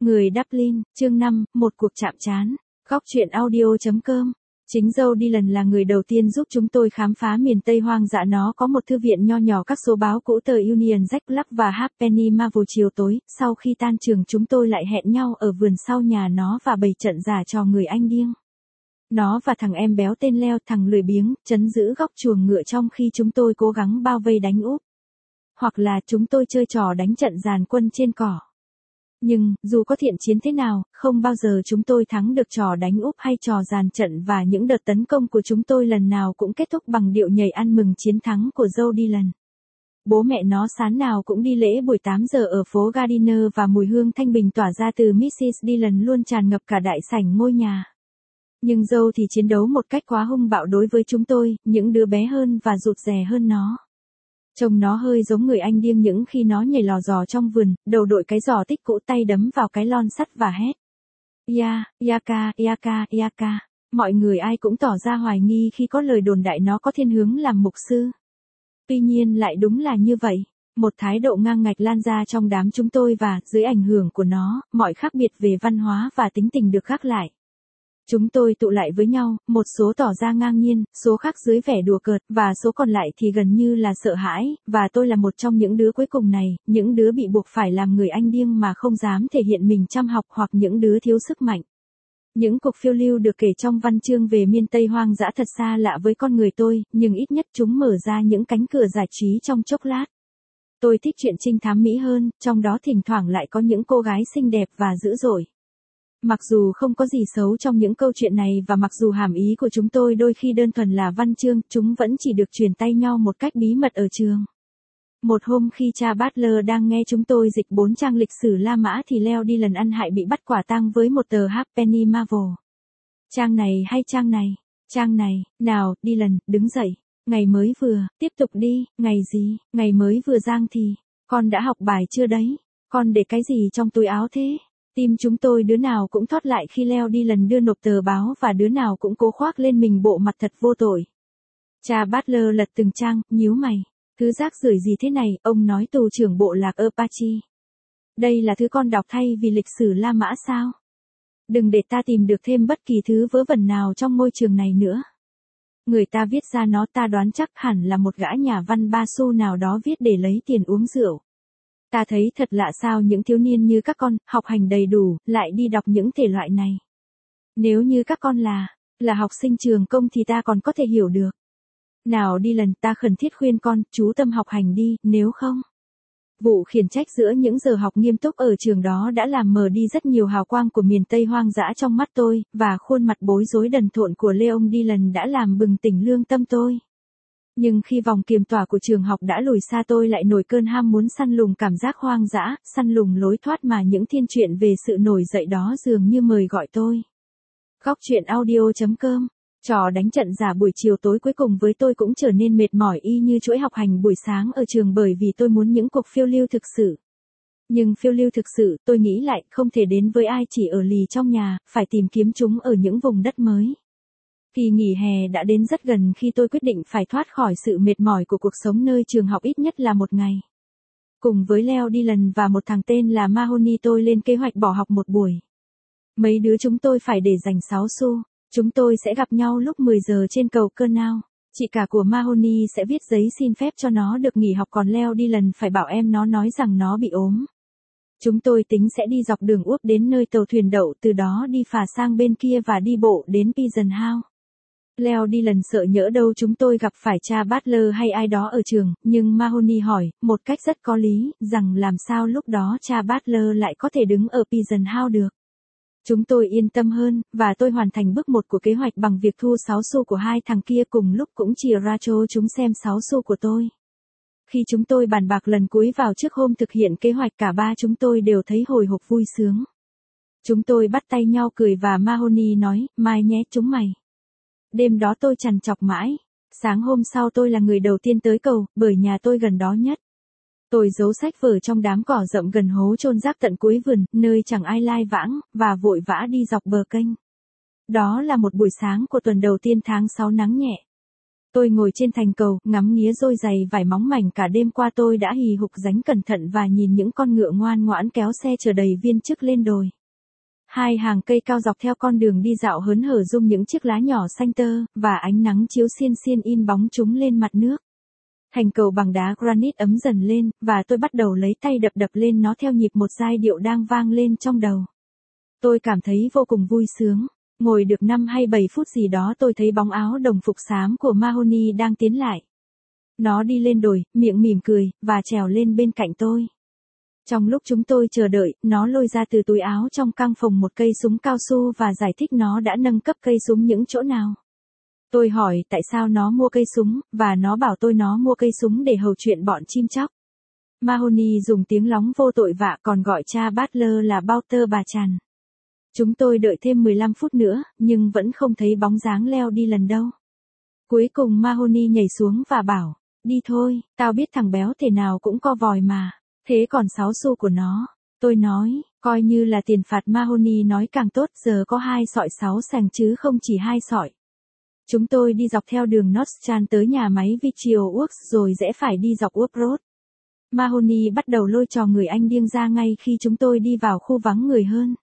Người Dublin, chương 5, một cuộc chạm trán. Góc truyện audio.com. Chính Joe Dylan là người đầu tiên giúp chúng tôi khám phá miền Tây hoang dã. Nó có một thư viện nho nhỏ, các số báo cũ, tờ Union Jack Club và Halfpenny Marvel. Chiều tối, sau khi tan trường, chúng tôi lại hẹn nhau ở vườn sau nhà nó và bày trận giả trò người Anh điên. Nó và thằng em béo tên Leo, thằng lười biếng, trấn giữ góc chuồng ngựa trong khi chúng tôi cố gắng bao vây đánh úp. Hoặc là chúng tôi chơi trò đánh trận dàn quân trên cỏ. Nhưng, dù có thiện chiến thế nào, không bao giờ chúng tôi thắng được trò đánh úp hay trò dàn trận, và những đợt tấn công của chúng tôi lần nào cũng kết thúc bằng điệu nhảy ăn mừng chiến thắng của Joe Dylan. Bố mẹ nó sáng nào cũng đi lễ buổi 8 giờ ở phố Gardiner, và mùi hương thanh bình tỏa ra từ Mrs. Dylan luôn tràn ngập cả đại sảnh ngôi nhà. Nhưng Joe thì chiến đấu một cách quá hung bạo đối với chúng tôi, những đứa bé hơn và rụt rè hơn nó. Trông nó hơi giống người Anh điên những khi nó nhảy lò dò trong vườn, đầu đội cái giò tích cũ, tay đấm vào cái lon sắt và hét. Ya, Yaka, Yaka, Yaka. Mọi người ai cũng tỏ ra hoài nghi khi có lời đồn đại nó có thiên hướng làm mục sư. Tuy nhiên lại đúng là như vậy. Một thái độ ngang ngạch lan ra trong đám chúng tôi, và, dưới ảnh hưởng của nó, mọi khác biệt về văn hóa và tính tình được gác lại. Chúng tôi tụ lại với nhau, một số tỏ ra ngang nhiên, số khác dưới vẻ đùa cợt, và số còn lại thì gần như là sợ hãi, và tôi là một trong những đứa cuối cùng này, những đứa bị buộc phải làm người Anh điên mà không dám thể hiện mình chăm học, hoặc những đứa thiếu sức mạnh. Những cuộc phiêu lưu được kể trong văn chương về miền Tây hoang dã thật xa lạ với con người tôi, nhưng ít nhất chúng mở ra những cánh cửa giải trí trong chốc lát. Tôi thích chuyện trinh thám Mỹ hơn, trong đó thỉnh thoảng lại có những cô gái xinh đẹp và dữ dội. Mặc dù không có gì xấu trong những câu chuyện này, và mặc dù hàm ý của chúng tôi đôi khi đơn thuần là văn chương, chúng vẫn chỉ được truyền tay nhau một cách bí mật ở trường. Một hôm khi cha Butler đang nghe chúng tôi dịch 4 trang lịch sử La Mã thì Leo Dylan ăn hại bị bắt quả tang với một tờ Halfpenny Marvel. Trang này hay trang này? Trang này. Nào, Dylan, đứng dậy. Ngày mới vừa, tiếp tục đi. Ngày gì? Ngày mới vừa giang thì. Con đã học bài chưa đấy? Con để cái gì trong túi áo thế? Tim chúng tôi đứa nào cũng thót lại khi Leo Dylan đưa nộp tờ báo, và đứa nào cũng cố khoác lên mình bộ mặt thật vô tội. Cha Butler lật từng trang, nhíu mày. Thứ rác rưởi gì thế này, ông nói tù trưởng bộ lạc Apache. Đây là thứ con đọc thay vì lịch sử La Mã sao? Đừng để ta tìm được thêm bất kỳ thứ vớ vẩn nào trong môi trường này nữa. Người ta viết ra nó, ta đoán chắc hẳn là một gã nhà văn ba xu nào đó viết để lấy tiền uống rượu. Ta thấy thật lạ sao những thiếu niên như các con, học hành đầy đủ, lại đi đọc những thể loại này. Nếu như các con là học sinh trường công thì ta còn có thể hiểu được. Nào Dylan, ta khẩn thiết khuyên con, chú tâm học hành đi, nếu không. Vụ khiển trách giữa những giờ học nghiêm túc ở trường đó đã làm mờ đi rất nhiều hào quang của miền Tây hoang dã trong mắt tôi, và khuôn mặt bối rối đần thộn của Leo Dylan đã làm bừng tỉnh lương tâm tôi. Nhưng khi vòng kiềm tỏa của trường học đã lùi xa, tôi lại nổi cơn ham muốn săn lùng cảm giác hoang dã, săn lùng lối thoát mà những thiên truyện về sự nổi dậy đó dường như mời gọi tôi. Góc truyện audio.com. Trò đánh trận giả buổi chiều tối cuối cùng với tôi cũng trở nên mệt mỏi y như chuỗi học hành buổi sáng ở trường, bởi vì tôi muốn những cuộc phiêu lưu thực sự. Nhưng phiêu lưu thực sự, tôi nghĩ lại, không thể đến với ai chỉ ở lì trong nhà, phải tìm kiếm chúng ở những vùng đất mới. Kỳ nghỉ hè đã đến rất gần khi tôi quyết định phải thoát khỏi sự mệt mỏi của cuộc sống nơi trường học ít nhất là một ngày. Cùng với Leo Dylan và một thằng tên là Mahoney, tôi lên kế hoạch bỏ học một buổi. Mấy đứa chúng tôi phải để dành 6 xu. Chúng tôi sẽ gặp nhau lúc 10 giờ trên cầu Canal. Chị cả của Mahoney sẽ viết giấy xin phép cho nó được nghỉ học, còn Leo Dylan phải bảo em nó nói rằng nó bị ốm. Chúng tôi tính sẽ đi dọc đường Úp đến nơi tàu thuyền đậu, từ đó đi phà sang bên kia và đi bộ đến Pigeon House. Leo Dylan sợ nhỡ đâu chúng tôi gặp phải cha Butler hay ai đó ở trường, nhưng Mahoney hỏi, một cách rất có lý, rằng làm sao lúc đó cha Butler lại có thể đứng ở Pigeon House được. Chúng tôi yên tâm hơn, và tôi hoàn thành bước 1 của kế hoạch bằng việc thu 6 xu của hai thằng kia, cùng lúc cũng chìa ra cho chúng xem 6 xu của tôi. Khi chúng tôi bàn bạc lần cuối vào trước hôm thực hiện kế hoạch, cả ba chúng tôi đều thấy hồi hộp vui sướng. Chúng tôi bắt tay nhau cười, và Mahoney nói, mai nhé chúng mày. Đêm đó tôi trằn trọc mãi. Sáng hôm sau tôi là người đầu tiên tới cầu, bởi nhà tôi gần đó nhất. Tôi giấu sách vở trong đám cỏ rậm gần hố chôn rác tận cuối vườn, nơi chẳng ai lai vãng, và vội vã đi dọc bờ kênh. Đó là một buổi sáng của tuần đầu tiên tháng 6 nắng nhẹ. Tôi ngồi trên thành cầu, ngắm nghía đôi giày vải móng mảnh cả đêm qua tôi đã hì hục dánh cẩn thận và nhìn những con ngựa ngoan ngoãn kéo xe chở đầy viên chức lên đồi. Hai hàng cây cao dọc theo con đường đi dạo hớn hở rung những chiếc lá nhỏ xanh tơ, và ánh nắng chiếu xiên xiên in bóng chúng lên mặt nước. Thành cầu bằng đá granite ấm dần lên, và tôi bắt đầu lấy tay đập đập lên nó theo nhịp một giai điệu đang vang lên trong đầu. Tôi cảm thấy vô cùng vui sướng. Ngồi được 5 hay 7 phút gì đó tôi thấy bóng áo đồng phục xám của Mahoney đang tiến lại. Nó đi lên đồi, miệng mỉm cười, và trèo lên bên cạnh tôi. Trong lúc chúng tôi chờ đợi, nó lôi ra từ túi áo trong căng phòng một cây súng cao su và giải thích nó đã nâng cấp cây súng những chỗ nào. Tôi hỏi tại sao nó mua cây súng, và nó bảo tôi nó mua cây súng để hầu chuyện bọn chim chóc. Mahoney dùng tiếng lóng vô tội vạ còn gọi cha Butler là Bouter bà chằn. Chúng tôi đợi thêm 15 phút nữa, nhưng vẫn không thấy bóng dáng Leo đi lần đâu. Cuối cùng Mahoney nhảy xuống và bảo, đi thôi, tao biết thằng béo thể nào cũng co vòi mà. Thế còn 6 xu của nó. Tôi nói, coi như là tiền phạt. Mahoney nói càng tốt, giờ có 2 sọi 6 sàng chứ không chỉ 2 sọi. Chúng tôi đi dọc theo đường North Strand tới nhà máy Vitrio Works rồi rẽ phải đi dọc Wood Road. Mahoney bắt đầu lôi trò người Anh điên ra ngay khi chúng tôi đi vào khu vắng người hơn.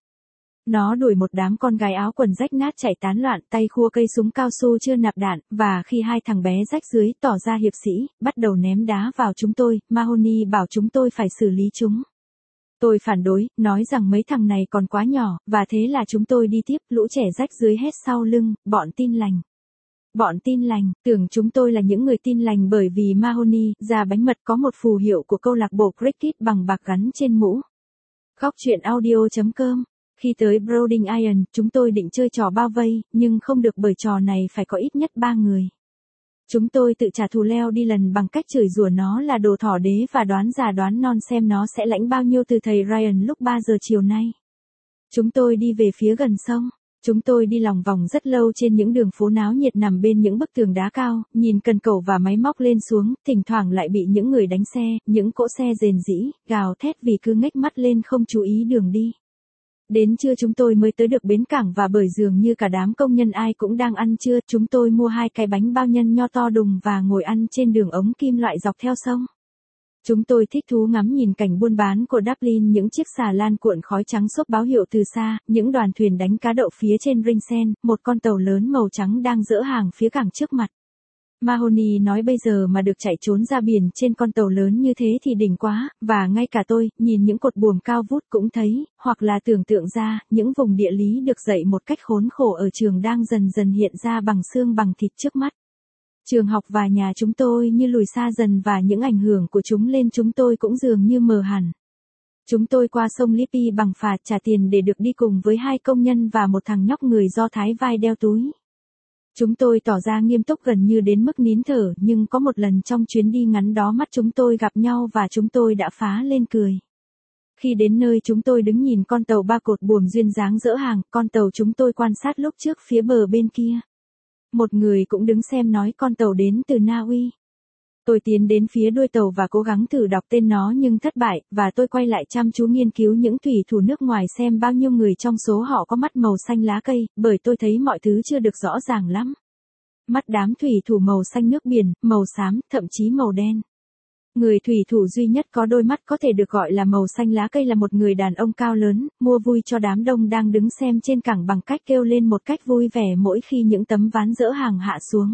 Nó đuổi một đám con gái áo quần rách nát chạy tán loạn, tay khua cây súng cao su chưa nạp đạn, và khi hai thằng bé rách dưới tỏ ra hiệp sĩ, bắt đầu ném đá vào chúng tôi, Mahoney bảo chúng tôi phải xử lý chúng. Tôi phản đối, nói rằng mấy thằng này còn quá nhỏ, và thế là chúng tôi đi tiếp, lũ trẻ rách dưới hét sau lưng, bọn tin lành. Bọn tin lành, tưởng chúng tôi là những người tin lành bởi vì Mahoney, già bánh mật có một phù hiệu của câu lạc bộ cricket bằng bạc gắn trên mũ. Góc truyện audio.com. Khi tới Broding Iron, chúng tôi định chơi trò bao vây, nhưng không được bởi trò này phải có ít nhất 3 người. Chúng tôi tự trả thù Leo đi lần bằng cách chửi rủa nó là đồ thỏ đế và đoán già đoán non xem nó sẽ lãnh bao nhiêu từ thầy Ryan lúc 3 giờ chiều nay. Chúng tôi đi về phía gần sông. Chúng tôi đi lòng vòng rất lâu trên những đường phố náo nhiệt nằm bên những bức tường đá cao, nhìn cần cẩu và máy móc lên xuống, thỉnh thoảng lại bị những người đánh xe, những cỗ xe rền rĩ, gào thét vì cứ ngếch mắt lên không chú ý đường đi. Đến trưa chúng tôi mới tới được bến cảng và bởi dường như cả đám công nhân ai cũng đang ăn trưa, chúng tôi mua 2 cái bánh bao nhân nho to đùng và ngồi ăn trên đường ống kim loại dọc theo sông. Chúng tôi thích thú ngắm nhìn cảnh buôn bán của Dublin, những chiếc xà lan cuộn khói trắng xốp báo hiệu từ xa, những đoàn thuyền đánh cá đậu phía trên Ringsend, một con tàu lớn màu trắng đang dỡ hàng phía cảng trước mặt. Mahoney nói bây giờ mà được chạy trốn ra biển trên con tàu lớn như thế thì đỉnh quá, và ngay cả tôi, nhìn những cột buồm cao vút cũng thấy, hoặc là tưởng tượng ra, những vùng địa lý được dạy một cách khốn khổ ở trường đang dần dần hiện ra bằng xương bằng thịt trước mắt. Trường học và nhà chúng tôi như lùi xa dần và những ảnh hưởng của chúng lên chúng tôi cũng dường như mờ hẳn. Chúng tôi qua sông Liffey bằng phà trả tiền để được đi cùng với 2 công nhân và một thằng nhóc người Do Thái vai đeo túi. Chúng tôi tỏ ra nghiêm túc gần như đến mức nín thở, nhưng có một lần trong chuyến đi ngắn đó mắt chúng tôi gặp nhau và chúng tôi đã phá lên cười. Khi đến nơi chúng tôi đứng nhìn con tàu 3 cột buồm duyên dáng dỡ hàng, con tàu chúng tôi quan sát lúc trước phía bờ bên kia. Một người cũng đứng xem nói con tàu đến từ Na Uy. Tôi tiến đến phía đuôi tàu và cố gắng thử đọc tên nó nhưng thất bại, và tôi quay lại chăm chú nghiên cứu những thủy thủ nước ngoài xem bao nhiêu người trong số họ có mắt màu xanh lá cây, bởi tôi thấy mọi thứ chưa được rõ ràng lắm. Mắt đám thủy thủ màu xanh nước biển, màu xám, thậm chí màu đen. Người thủy thủ duy nhất có đôi mắt có thể được gọi là màu xanh lá cây là một người đàn ông cao lớn, mua vui cho đám đông đang đứng xem trên cảng bằng cách kêu lên một cách vui vẻ mỗi khi những tấm ván dỡ hàng hạ xuống.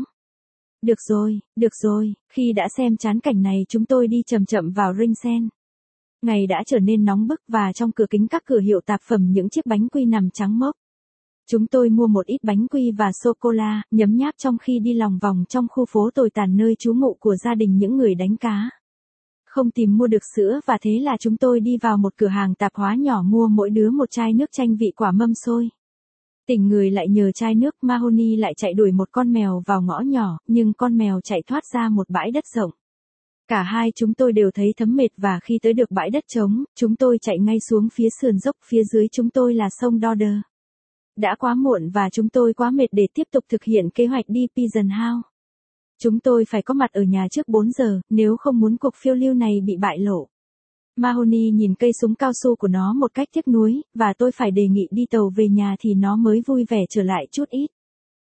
Được rồi, khi đã xem chán cảnh này chúng tôi đi chậm chậm vào Ringsend. Ngày đã trở nên nóng bức và trong cửa kính các cửa hiệu tạp phẩm những chiếc bánh quy nằm trắng mốc. Chúng tôi mua một ít bánh quy và sô-cô-la, nhấm nháp trong khi đi lòng vòng trong khu phố tồi tàn nơi trú ngụ của gia đình những người đánh cá. Không tìm mua được sữa và thế là chúng tôi đi vào một cửa hàng tạp hóa nhỏ mua mỗi đứa một chai nước chanh vị quả mâm xôi. Tỉnh người lại nhờ chai nước, Mahoney lại chạy đuổi một con mèo vào ngõ nhỏ, nhưng con mèo chạy thoát ra một bãi đất rộng. Cả hai chúng tôi đều thấy thấm mệt và khi tới được bãi đất trống, chúng tôi chạy ngay xuống phía sườn dốc, phía dưới chúng tôi là sông Dodder. Đã quá muộn và chúng tôi quá mệt để tiếp tục thực hiện kế hoạch đi Pigeon House. Chúng tôi phải có mặt ở nhà trước 4 giờ, nếu không muốn cuộc phiêu lưu này bị bại lộ. Mahoney nhìn cây súng cao su của nó một cách tiếc nuối, và tôi phải đề nghị đi tàu về nhà thì nó mới vui vẻ trở lại chút ít.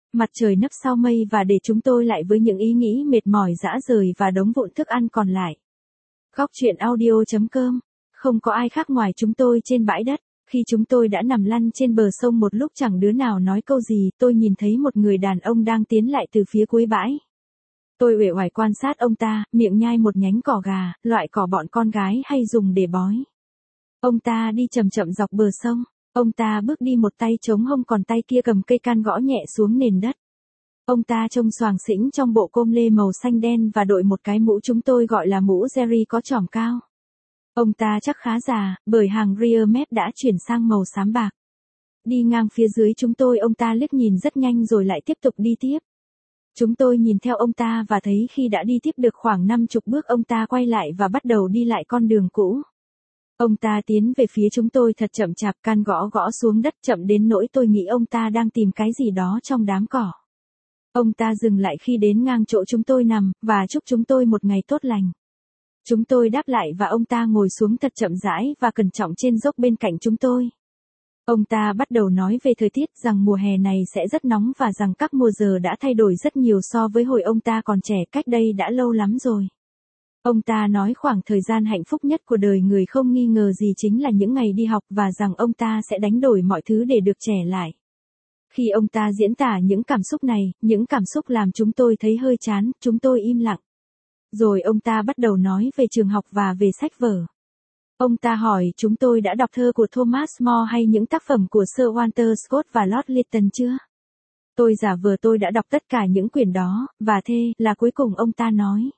Mặt trời nấp sau mây và để chúng tôi lại với những ý nghĩ mệt mỏi rã rời và đống vụn thức ăn còn lại. Góc truyện audio.com. Không có ai khác ngoài chúng tôi trên bãi đất. Khi chúng tôi đã nằm lăn trên bờ sông một lúc chẳng đứa nào nói câu gì, tôi nhìn thấy một người đàn ông đang tiến lại từ phía cuối bãi. Tôi uể oải quan sát ông ta, miệng nhai một nhánh cỏ gà, loại cỏ bọn con gái hay dùng để bói. Ông ta đi chậm chậm dọc bờ sông. Ông ta bước đi một tay chống hông còn tay kia cầm cây can gõ nhẹ xuống nền đất. Ông ta trông xoàng xĩnh trong bộ com lê màu xanh đen và đội một cái mũ chúng tôi gọi là mũ Jerry có chỏm cao. Ông ta chắc khá già, bởi hàng rear mép đã chuyển sang màu xám bạc. Đi ngang phía dưới chúng tôi ông ta liếc nhìn rất nhanh rồi lại tiếp tục đi tiếp. Chúng tôi nhìn theo ông ta và thấy khi đã đi tiếp được khoảng 50 bước ông ta quay lại và bắt đầu đi lại con đường cũ. Ông ta tiến về phía chúng tôi thật chậm chạp, can gõ gõ xuống đất chậm đến nỗi tôi nghĩ ông ta đang tìm cái gì đó trong đám cỏ. Ông ta dừng lại khi đến ngang chỗ chúng tôi nằm, và chúc chúng tôi một ngày tốt lành. Chúng tôi đáp lại và ông ta ngồi xuống thật chậm rãi và cẩn trọng trên dốc bên cạnh chúng tôi. Ông ta bắt đầu nói về thời tiết, rằng mùa hè này sẽ rất nóng và rằng các mùa giờ đã thay đổi rất nhiều so với hồi ông ta còn trẻ, cách đây đã lâu lắm rồi. Ông ta nói khoảng thời gian hạnh phúc nhất của đời người không nghi ngờ gì chính là những ngày đi học và rằng ông ta sẽ đánh đổi mọi thứ để được trẻ lại. Khi ông ta diễn tả những cảm xúc này, những cảm xúc làm chúng tôi thấy hơi chán, chúng tôi im lặng. Rồi ông ta bắt đầu nói về trường học và về sách vở. Ông ta hỏi chúng tôi đã đọc thơ của Thomas More hay những tác phẩm của Sir Walter Scott và Lord Lytton chưa? Tôi giả vờ tôi đã đọc tất cả những quyển đó, và thế là cuối cùng ông ta nói.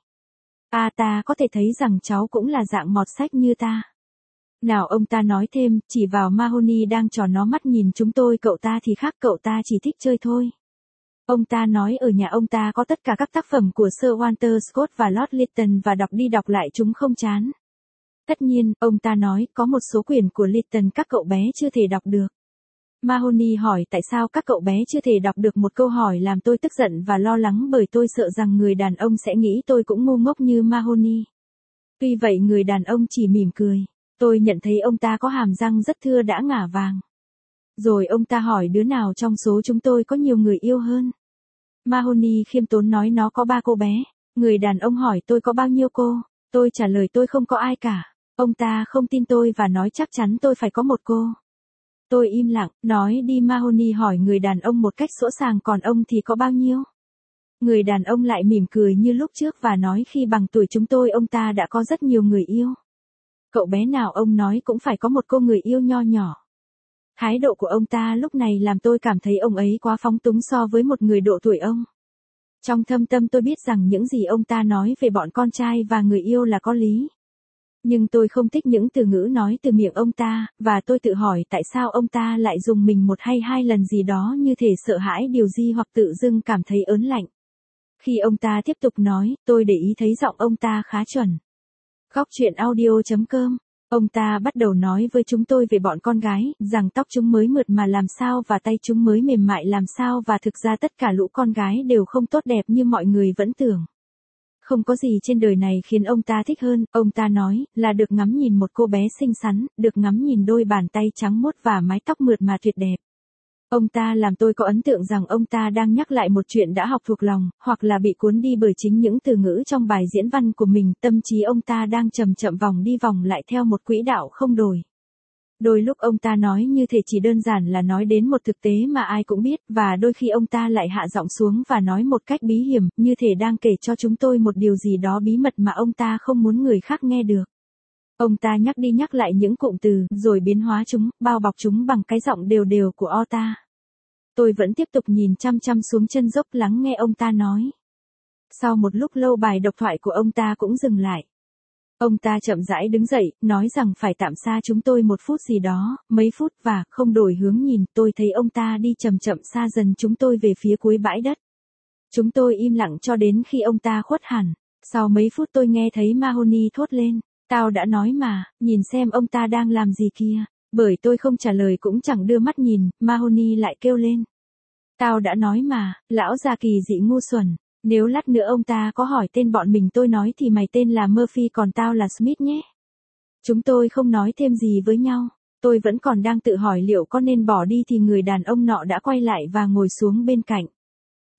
Ta có thể thấy rằng cháu cũng là dạng mọt sách như ta. Nào ông ta nói thêm, chỉ vào Mahoney đang tròn nó mắt nhìn chúng tôi, cậu ta thì khác, cậu ta chỉ thích chơi thôi. Ông ta nói ở nhà ông ta có tất cả các tác phẩm của Sir Walter Scott và Lord Lytton và đọc đi đọc lại chúng không chán. Tất nhiên, ông ta nói, có một số quyển của Lytton các cậu bé chưa thể đọc được. Mahoney hỏi tại sao các cậu bé chưa thể đọc được, một câu hỏi làm tôi tức giận và lo lắng bởi tôi sợ rằng người đàn ông sẽ nghĩ tôi cũng ngu ngốc như Mahoney. Tuy vậy người đàn ông chỉ mỉm cười. Tôi nhận thấy ông ta có hàm răng rất thưa đã ngả vàng. Rồi ông ta hỏi đứa nào trong số chúng tôi có nhiều người yêu hơn. Mahoney khiêm tốn nói nó có 3 cô bé. Người đàn ông hỏi tôi có bao nhiêu cô. Tôi trả lời tôi không có ai cả. Ông ta không tin tôi và nói chắc chắn tôi phải có một cô. Tôi im lặng, nói đi. Mahoney hỏi người đàn ông một cách sỗ sàng, còn ông thì có bao nhiêu? Người đàn ông lại mỉm cười như lúc trước và nói khi bằng tuổi chúng tôi ông ta đã có rất nhiều người yêu. Cậu bé nào ông nói cũng phải có một cô người yêu nho nhỏ. Thái độ của ông ta lúc này làm tôi cảm thấy ông ấy quá phóng túng so với một người độ tuổi ông. Trong thâm tâm tôi biết rằng những gì ông ta nói về bọn con trai và người yêu là có lý. Nhưng tôi không thích những từ ngữ nói từ miệng ông ta, và tôi tự hỏi tại sao ông ta lại dùng mình một hay 2 lần gì đó như thể sợ hãi điều gì hoặc tự dưng cảm thấy ớn lạnh. Khi ông ta tiếp tục nói, tôi để ý thấy giọng ông ta khá chuẩn. Góc truyện audio.com. Ông ta bắt đầu nói với chúng tôi về bọn con gái, rằng tóc chúng mới mượt mà làm sao và tay chúng mới mềm mại làm sao, và thực ra tất cả lũ con gái đều không tốt đẹp như mọi người vẫn tưởng. Không có gì trên đời này khiến ông ta thích hơn, ông ta nói, là được ngắm nhìn một cô bé xinh xắn, được ngắm nhìn đôi bàn tay trắng muốt và mái tóc mượt mà tuyệt đẹp. Ông ta làm tôi có ấn tượng rằng ông ta đang nhắc lại một chuyện đã học thuộc lòng, hoặc là bị cuốn đi bởi chính những từ ngữ trong bài diễn văn của mình, tâm trí ông ta đang chậm chậm vòng đi vòng lại theo một quỹ đạo không đổi. Đôi lúc ông ta nói như thể chỉ đơn giản là nói đến một thực tế mà ai cũng biết, và đôi khi ông ta lại hạ giọng xuống và nói một cách bí hiểm, như thể đang kể cho chúng tôi một điều gì đó bí mật mà ông ta không muốn người khác nghe được. Ông ta nhắc đi nhắc lại những cụm từ, rồi biến hóa chúng, bao bọc chúng bằng cái giọng đều đều của ông ta. Tôi vẫn tiếp tục nhìn chăm chăm xuống chân dốc lắng nghe ông ta nói. Sau một lúc lâu bài độc thoại của ông ta cũng dừng lại. Ông ta chậm rãi đứng dậy, nói rằng phải tạm xa chúng tôi một phút gì đó, mấy phút, và không đổi hướng nhìn, tôi thấy ông ta đi chậm chậm xa dần chúng tôi về phía cuối bãi đất. Chúng tôi im lặng cho đến khi ông ta khuất hẳn. Sau mấy phút tôi nghe thấy Mahoney thốt lên, tao đã nói mà, nhìn xem ông ta đang làm gì kia. Bởi tôi không trả lời cũng chẳng đưa mắt nhìn, Mahoney lại kêu lên. Tao đã nói mà, lão già kỳ dị ngu xuẩn. Nếu lát nữa ông ta có hỏi tên bọn mình tôi nói thì mày tên là Murphy còn tao là Smith nhé. Chúng tôi không nói thêm gì với nhau. Tôi vẫn còn đang tự hỏi liệu có nên bỏ đi thì người đàn ông nọ đã quay lại và ngồi xuống bên cạnh.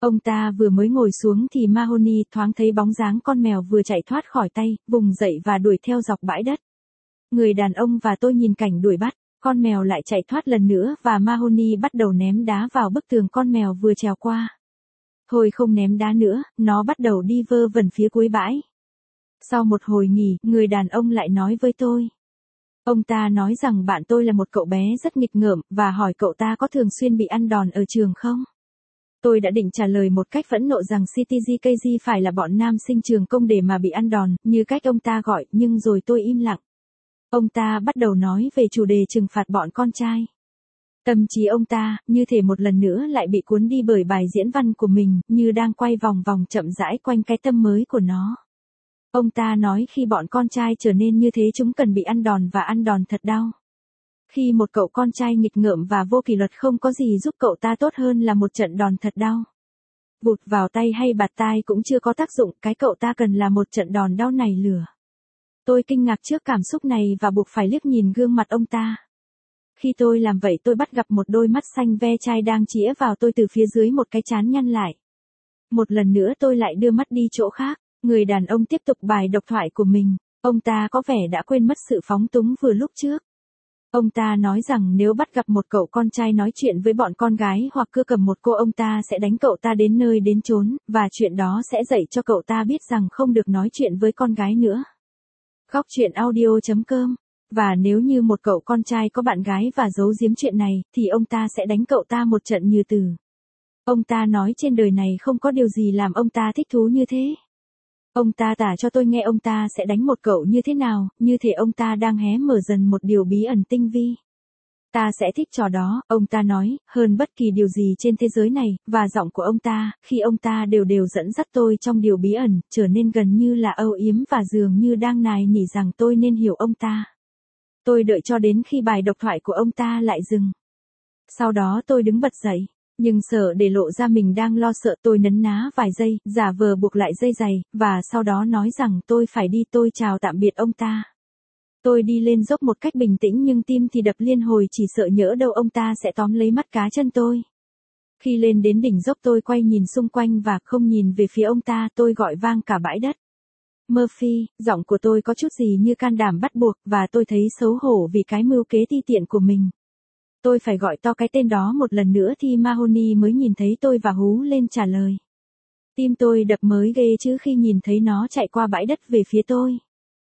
Ông ta vừa mới ngồi xuống thì Mahoney thoáng thấy bóng dáng con mèo vừa chạy thoát khỏi tay, vùng dậy và đuổi theo dọc bãi đất. Người đàn ông và tôi nhìn cảnh đuổi bắt, con mèo lại chạy thoát lần nữa và Mahoney bắt đầu ném đá vào bức tường con mèo vừa trèo qua. Thôi không ném đá nữa, nó bắt đầu đi vơ vẩn phía cuối bãi. Sau một hồi nghỉ, người đàn ông lại nói với tôi. Ông ta nói rằng bạn tôi là một cậu bé rất nghịch ngợm và hỏi cậu ta có thường xuyên bị ăn đòn ở trường không? Tôi đã định trả lời một cách phẫn nộ rằng CTGKG phải là bọn nam sinh trường công để mà bị ăn đòn, như cách ông ta gọi, nhưng rồi tôi im lặng. Ông ta bắt đầu nói về chủ đề trừng phạt bọn con trai. Tâm trí ông ta, như thể một lần nữa lại bị cuốn đi bởi bài diễn văn của mình, như đang quay vòng vòng chậm rãi quanh cái tâm mới của nó. Ông ta nói khi bọn con trai trở nên như thế chúng cần bị ăn đòn và ăn đòn thật đau. Khi một cậu con trai nghịch ngợm và vô kỷ luật không có gì giúp cậu ta tốt hơn là một trận đòn thật đau. Vụt vào tay hay bạt tai cũng chưa có tác dụng, cái cậu ta cần là một trận đòn đau nảy lửa. Tôi kinh ngạc trước cảm xúc này và buộc phải liếc nhìn gương mặt ông ta. Khi tôi làm vậy tôi bắt gặp một đôi mắt xanh ve chai đang chĩa vào tôi từ phía dưới một cái trán nhăn lại. Một lần nữa tôi lại đưa mắt đi chỗ khác, người đàn ông tiếp tục bài độc thoại của mình, ông ta có vẻ đã quên mất sự phóng túng vừa lúc trước. Ông ta nói rằng nếu bắt gặp một cậu con trai nói chuyện với bọn con gái hoặc cưa cầm một cô ông ta sẽ đánh cậu ta đến nơi đến chốn, và chuyện đó sẽ dạy cho cậu ta biết rằng không được nói chuyện với con gái nữa. Khóc chuyện audio.com. Và nếu như một cậu con trai có bạn gái và giấu giếm chuyện này, thì ông ta sẽ đánh cậu ta một trận như từ. Ông ta nói trên đời này không có điều gì làm ông ta thích thú như thế. Ông ta tả cho tôi nghe ông ta sẽ đánh một cậu như thế nào, như thể ông ta đang hé mở dần một điều bí ẩn tinh vi. Ta sẽ thích trò đó, ông ta nói, hơn bất kỳ điều gì trên thế giới này, và giọng của ông ta, khi ông ta đều dẫn dắt tôi trong điều bí ẩn, trở nên gần như là âu yếm và dường như đang nài nỉ rằng tôi nên hiểu ông ta. Tôi đợi cho đến khi bài độc thoại của ông ta lại dừng. Sau đó tôi đứng bật dậy, nhưng sợ để lộ ra mình đang lo sợ tôi nấn ná vài giây, giả vờ buộc lại dây giày, và sau đó nói rằng tôi phải đi. Tôi chào tạm biệt ông ta. Tôi đi lên dốc một cách bình tĩnh nhưng tim thì đập liên hồi chỉ sợ nhỡ đâu ông ta sẽ tóm lấy mắt cá chân tôi. Khi lên đến đỉnh dốc tôi quay nhìn xung quanh và không nhìn về phía ông ta, tôi gọi vang cả bãi đất. Murphy, giọng của tôi có chút gì như can đảm bắt buộc và tôi thấy xấu hổ vì cái mưu kế ti tiện của mình. Tôi phải gọi to cái tên đó một lần nữa thì Mahoney mới nhìn thấy tôi và hú lên trả lời. Tim tôi đập mới ghê chứ khi nhìn thấy nó chạy qua bãi đất về phía tôi.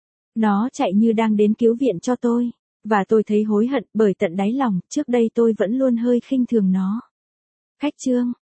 Nó chạy như đang đến cứu viện cho tôi, và tôi thấy hối hận bởi tận đáy lòng, trước đây tôi vẫn luôn hơi khinh thường nó. Khách chương